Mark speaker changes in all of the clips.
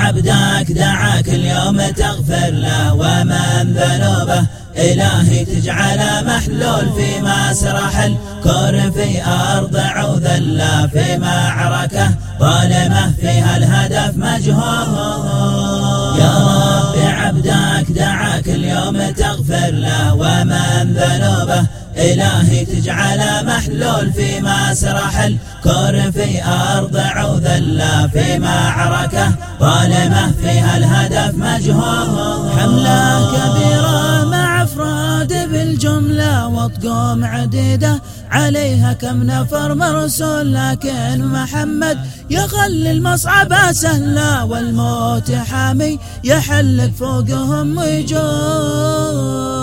Speaker 1: عبدك دعاك اليوم تغفر له، ومن ذنوبه إلهي تجعل محلول في مسرح الكون في أرض عوذلة، في معركة ظالمة فيها الهدف مجهول. يا رب عبدك دعاك اليوم تغفر له، ومن ذنوبه إلهي تجعل محلول في مسرح الكون في أرض عوذلة، في معركة ظالمة فيها الهدف مجهول.
Speaker 2: حملة كبيرة مع أفراد بالجملة وطقوم عديدة، عليها كم نفر مرسول، لكن محمد يخلي المصعب سهلة، والموت حامي يحلق فوقهم ويجول.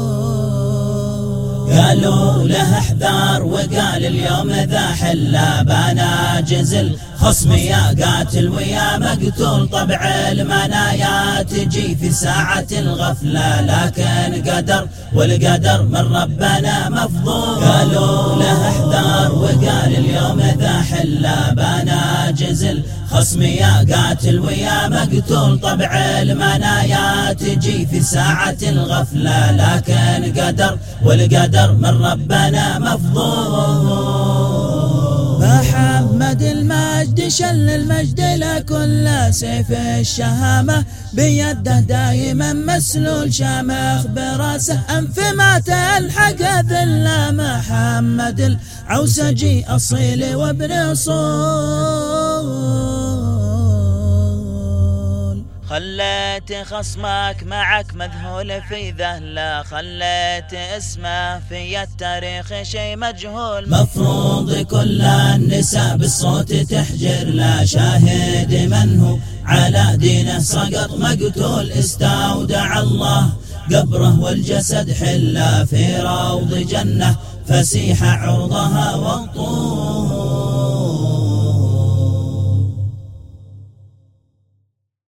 Speaker 1: قالوا له احذر وقال اليوم ذا حلة، بناجز الخصم يا قاتل ويا مقتول، طبع المنايا تجي في ساعة الغفلة، لكن قدر والقدر من ربنا مفضول. قالوا له احذر وقال اليوم ذا حلة، بناجز الخصم يا قاتل ويا مقتول، طبع المنايا تجي في ساعة الغفلة، لكن قدر والقدر من ربنا مفضول.
Speaker 2: محمد المجد شل المجد لكل سيف الشهامة، بيده دايما مسلول شامخ براسه أنف ما تلحق ذله. محمد العوسجي أصيل وابن أصول،
Speaker 3: خليت خصمك معك مذهول في ذهله، خليت اسمه في التاريخ شي مجهول.
Speaker 1: مفروض كل النساء بالصوت تحجر لا، شاهد من هو على دينه سقط مقتول، استودع الله قبره والجسد حله، في روض جنة فسيح عرضها والطول.